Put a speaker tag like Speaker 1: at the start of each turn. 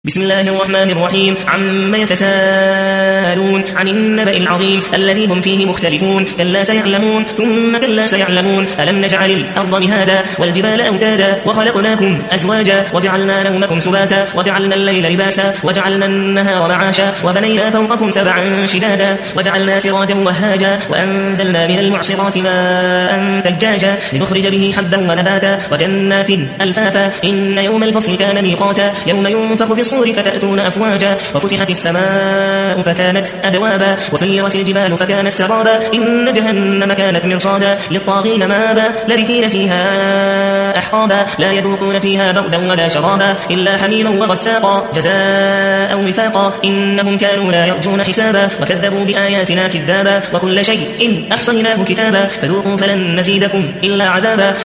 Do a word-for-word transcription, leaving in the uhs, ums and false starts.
Speaker 1: بسم الله الرحمن الرحيم. عما يتساءلون عن النبأ العظيم الذي هم فيه مختلفون. كلا سيعلمون ثم كلا سيعلمون. ألم نجعل الأرض مهادا والجبال أوتادا وخلقناكم أزواجا وجعلنا نومكم سباتا وجعلنا الليل لباسا وجعلنا النهار معاشا وبنينا فوقكم سبعا شدادا وجعلنا سراجا وهاجا وأنزلنا من المعصرات ماء ثجاجا لنخرج به حبا ونباتا وجنات ألفافا. إن يوم الفصل كان ميقاتا يوم ينفخ في الصور فتأتون أفواجا وفتحت السماء فكانت أبوابا وسيرت الجبال فكانت سرابا. إن جهنم كانت مرصادا للطاغين مآبا لبثين فيها أحقابا لا يذوقون فيها بردا ولا شرابا إلا حميما وغساقا جزاء وفاقا. إنهم كانوا لا يرجون حسابا وكذبوا بآياتنا كذابا وكل شيء إن أحصيناه كتابا فذوقوا فلن نزيدكم إلا عذابا.